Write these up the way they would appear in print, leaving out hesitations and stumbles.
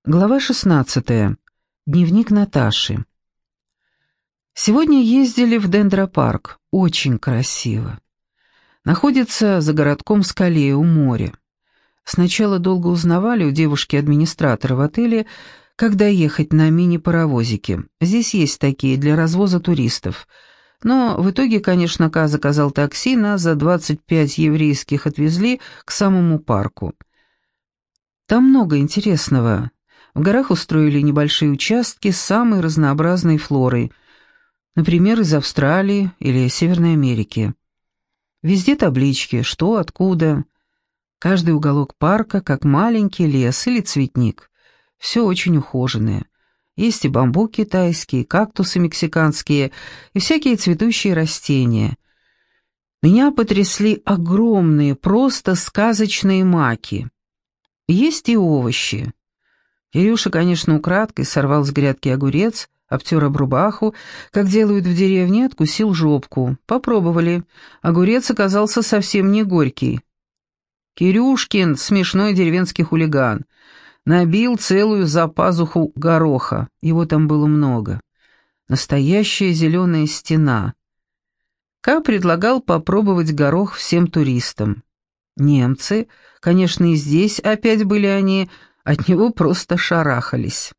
Глава 16. Дневник Наташи. Сегодня ездили в дендропарк. Очень красиво. Находится за городком Скалея у моря. Сначала долго узнавали у девушки-администратора в отеле, когда ехать на мини-паровозике. Здесь есть такие для развоза туристов. Но в итоге, конечно, Ка заказал такси, нас за 25 еврейских отвезли к самому парку. Там много интересного. В горах устроили небольшие участки с самой разнообразной флорой, например, из Австралии или Северной Америки. Везде таблички, что, откуда. Каждый уголок парка как маленький лес или цветник. Все очень ухоженное. Есть и бамбук китайский, и кактусы мексиканские, и всякие цветущие растения. Меня потрясли огромные, просто сказочные маки. Есть и овощи. Кирюша, конечно, украдкой сорвал с грядки огурец, обтер об рубаху, как делают в деревне, откусил жопку. Попробовали. Огурец оказался совсем не горький. Кирюшкин, смешной деревенский хулиган, набил целую запазуху гороха. Его там было много. Настоящая зеленая стена. Ка предлагал попробовать горох всем туристам. Немцы, конечно, и здесь опять были они, от него просто шарахались.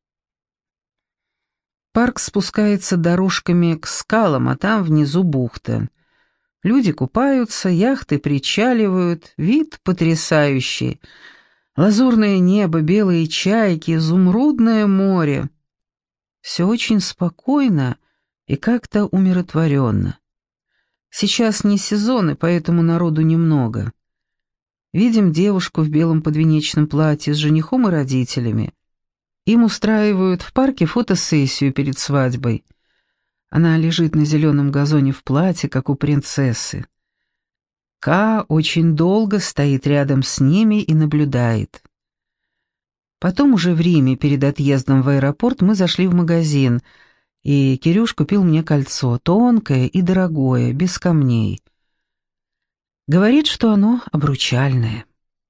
Парк спускается дорожками к скалам, а там внизу бухта. Люди купаются, яхты причаливают, вид потрясающий. Лазурное небо, белые чайки, изумрудное море. Все очень спокойно и как-то умиротворенно. Сейчас не сезон, и поэтому народу немного. Видим девушку в белом подвенечном платье с женихом и родителями. Им устраивают в парке фотосессию перед свадьбой. Она лежит на зеленом газоне в платье, как у принцессы. Ка очень долго стоит рядом с ними и наблюдает. Потом уже в Риме, перед отъездом в аэропорт, мы зашли в магазин, и Кирюш купил мне кольцо, тонкое и дорогое, без камней. Говорит, что оно обручальное.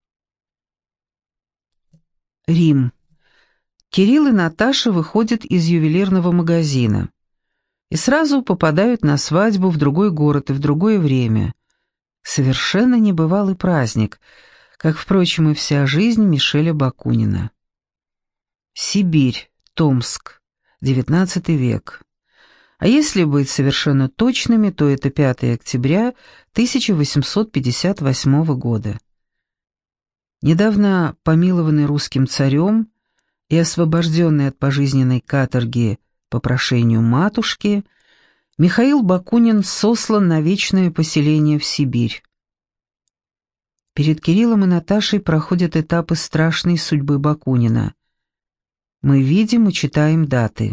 Рим. Кирилл и Наташа выходят из ювелирного магазина и сразу попадают на свадьбу в другой город и в другое время. Совершенно небывалый праздник, как, впрочем, и вся жизнь Мишеля Бакунина. Сибирь, Томск, XIX век. А если быть совершенно точными, то это 5 октября 1858 года. Недавно помилованный русским царем и освобожденный от пожизненной каторги по прошению матушки, Михаил Бакунин сослан на вечное поселение в Сибирь. Перед Кириллом и Наташей проходят этапы страшной судьбы Бакунина. Мы видим и читаем даты.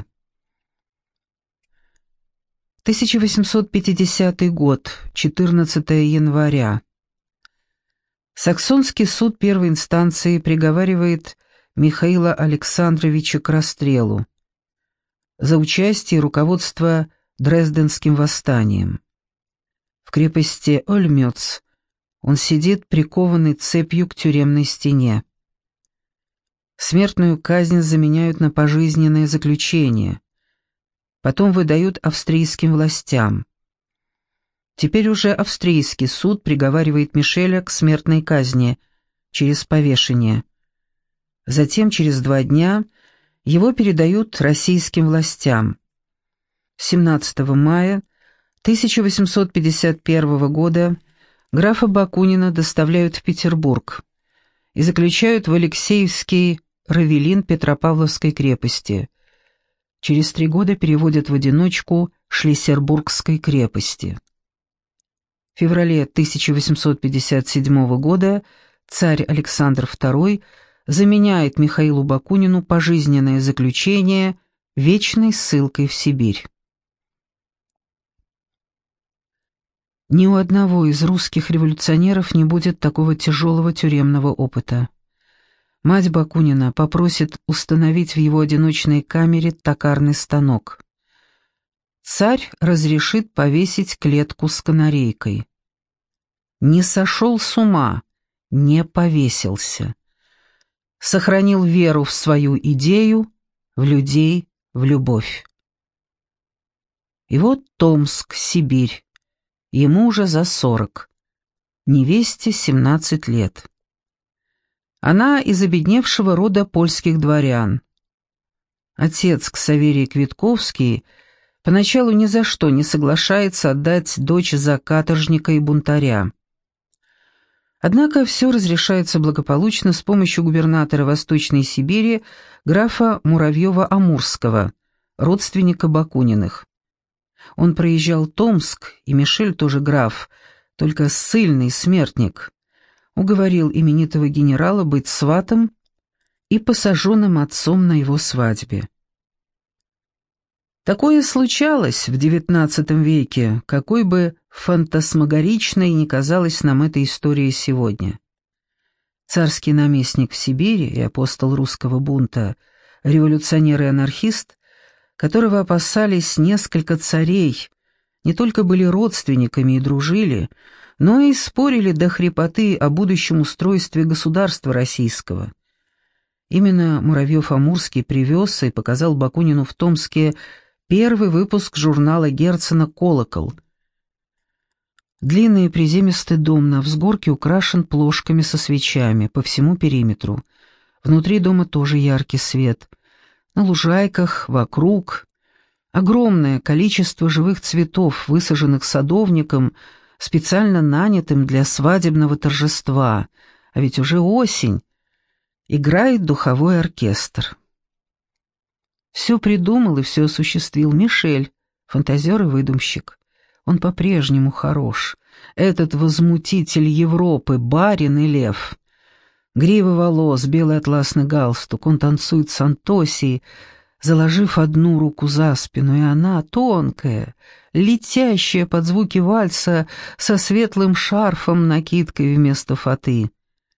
1850 год, 14 января. Саксонский суд первой инстанции приговаривает Михаила Александровича к расстрелу за участие и руководство Дрезденским восстанием. В крепости Ольмёц он сидит прикованный цепью к тюремной стене. Смертную казнь заменяют на пожизненное заключение. Потом выдают австрийским властям. Теперь уже австрийский суд приговаривает Мишеля к смертной казни через повешение. Затем через 2 дня его передают российским властям. 17 мая 1851 года графа Бакунина доставляют в Петербург и заключают в Алексеевский равелин Петропавловской крепости. Через 3 года переводят в одиночку Шлиссербургской крепости. В феврале 1857 года царь Александр II заменяет Михаилу Бакунину пожизненное заключение вечной ссылкой в Сибирь. Ни у одного из русских революционеров не будет такого тяжелого тюремного опыта. Мать Бакунина попросит установить в его одиночной камере токарный станок. Царь разрешит повесить клетку с канарейкой. Не сошел с ума, не повесился. сохранил веру в свою идею, в людей, в любовь. И вот Томск, Сибирь. Ему уже за 40. Невесте 17 лет. Она из обедневшего рода польских дворян. Отец Ксаверий Квитковский поначалу ни за что не соглашается отдать дочь за каторжника и бунтаря. Однако все разрешается благополучно с помощью губернатора Восточной Сибири графа Муравьева-Амурского, родственника Бакуниных. Он проезжал Томск, и Мишель тоже граф, только ссыльный смертник, уговорил именитого генерала быть сватом и посаженным отцом на его свадьбе. Такое случалось в XIX веке, какой бы фантасмагоричной ни казалась нам эта история сегодня. Царский наместник в Сибири и апостол русского бунта, революционер и анархист, которого опасались несколько царей, не только были родственниками и дружили, но и спорили до хрипоты о будущем устройстве государства российского. Именно Муравьев-Амурский привез и показал Бакунину в Томске первый выпуск журнала Герцена «Колокол». Длинный приземистый дом на взгорке украшен плошками со свечами по всему периметру. Внутри дома тоже яркий свет. На лужайках, вокруг огромное количество живых цветов, высаженных садовником, специально нанятым для свадебного торжества, а ведь уже осень. Играет духовой оркестр. Все придумал и все осуществил Мишель, фантазер и выдумщик. Он по-прежнему хорош. Этот возмутитель Европы, барин и лев. Грива волос, белый атласный галстук. Он танцует с Антосией, заложив одну руку за спину, и она, тонкая, летящая под звуки вальса, со светлым шарфом, накидкой вместо фаты.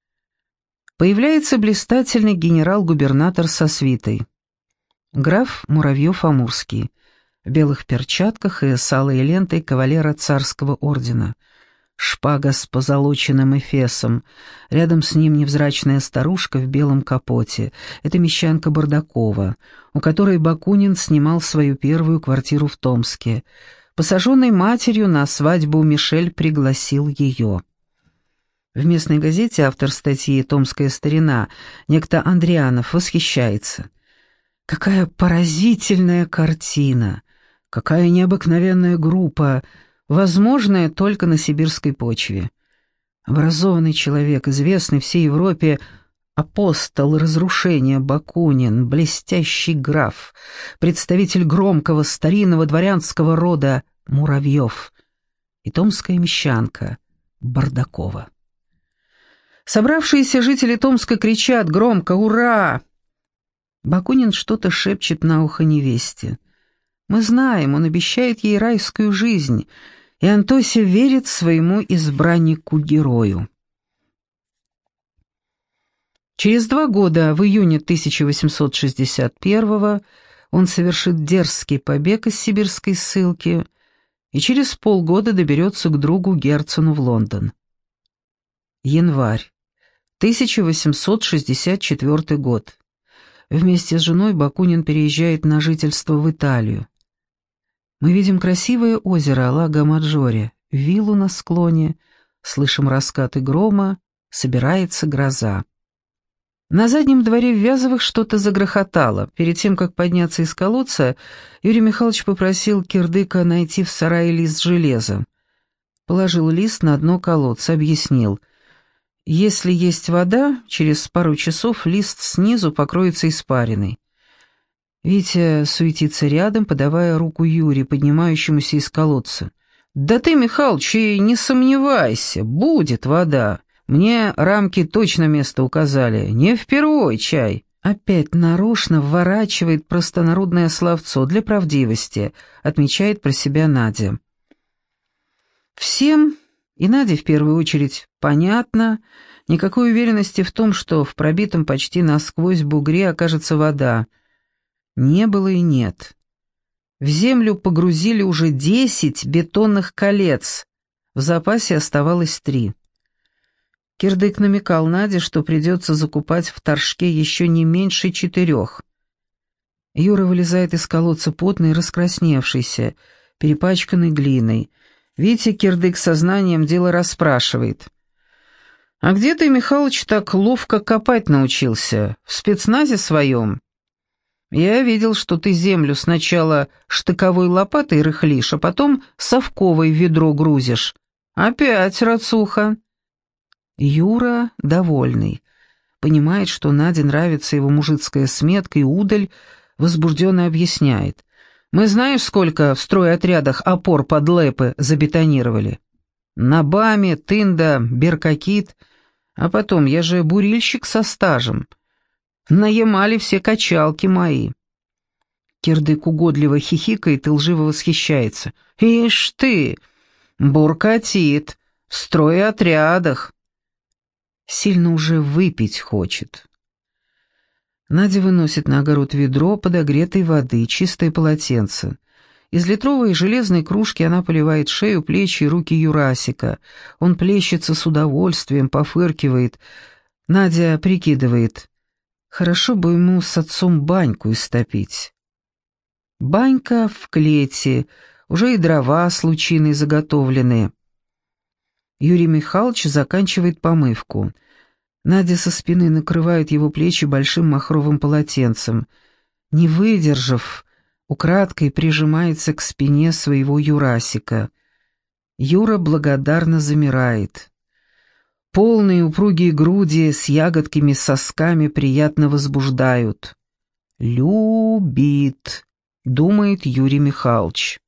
Появляется блистательный генерал-губернатор со свитой. Граф Муравьев-Амурский, в белых перчатках и с алой лентой кавалера царского ордена. Шпага с позолоченным эфесом, рядом с ним невзрачная старушка в белом капоте. Это мещанка Бардакова, у которой Бакунин снимал свою первую квартиру в Томске. Посаженной матерью на свадьбу Мишель пригласил ее. В местной газете автор статьи «Томская старина» некто Андрианов восхищается. Какая поразительная картина! Какая необыкновенная группа, возможная только на сибирской почве. Образованный человек, известный всей Европе, апостол разрушения Бакунин, блестящий граф, представитель громкого старинного дворянского рода Муравьев и томская мещанка Бардакова. Собравшиеся жители Томска кричат громко «Ура!». Бакунин что-то шепчет на ухо невесте. Мы знаем, он обещает ей райскую жизнь, и Антося верит своему избраннику-герою. Через 2 года, в июне 1861-го, он совершит дерзкий побег из сибирской ссылки и через полгода доберется к другу Герцену в Лондон. Январь, 1864 год. Вместе с женой Бакунин переезжает на жительство в Италию. Мы видим красивое озеро Лаго-Маджоре, виллу на склоне, слышим раскаты грома, собирается гроза. На заднем дворе в Вязовых что-то загрохотало. Перед тем, как подняться из колодца, Юрий Михайлович попросил кирдыка найти в сарае лист железа. Положил лист на дно колодца, объяснил. Если есть вода, через пару часов лист снизу покроется испариной. Витя суетится рядом, подавая руку Юре, поднимающемуся из колодца. «Да ты, Михалыч, и не сомневайся, будет вода. Мне рамки точно место указали, не впервой чай». Опять нарочно вворачивает простонародное словцо для правдивости, отмечает про себя Надя. Всем, и Наде в первую очередь, понятно, никакой уверенности в том, что в пробитом почти насквозь бугре окажется вода. Не было и нет. В землю погрузили уже 10 бетонных колец, в запасе оставалось 3. Кирдык намекал Наде, что придется закупать в Торжке еще не меньше 4. Юра вылезает из колодца потный и раскрасневшийся, перепачканный глиной. Витя Кирдык сознанием дела расспрашивает. «А где ты, Михалыч, так ловко копать научился? В спецназе своем?» «Я видел, что ты землю сначала штыковой лопатой рыхлишь, а потом совковой в ведро грузишь. Опять рацуха!» Юра, довольный, понимает, что Наде нравится его мужицкая сметка, и удаль возбужденно объясняет. «Мы знаешь, сколько в стройотрядах опор под лэпы забетонировали? На БАМе, Тында, Беркакит, а потом я же бурильщик со стажем. На все качалки мои». Кирдык угодливо хихикает и лживо восхищается. «Ишь ты, буркатит, в стройотрядах». Сильно уже выпить хочет. Надя выносит на огород ведро подогретой воды, чистое полотенце. Из литровой железной кружки она поливает шею, плечи и руки Юрасика. Он плещется с удовольствием, пофыркивает. Надя прикидывает. Хорошо бы ему с отцом баньку истопить. Банька в клете, уже и дрова с лучиной заготовлены. Юрий Михайлович заканчивает помывку. Надя со спины накрывает его плечи большим махровым полотенцем. Не выдержав, украдкой прижимается к спине своего Юрасика. Юра благодарно замирает. Полные упругие груди с ягодками-сосками приятно возбуждают. «Любит», — думает Юрий Михайлович.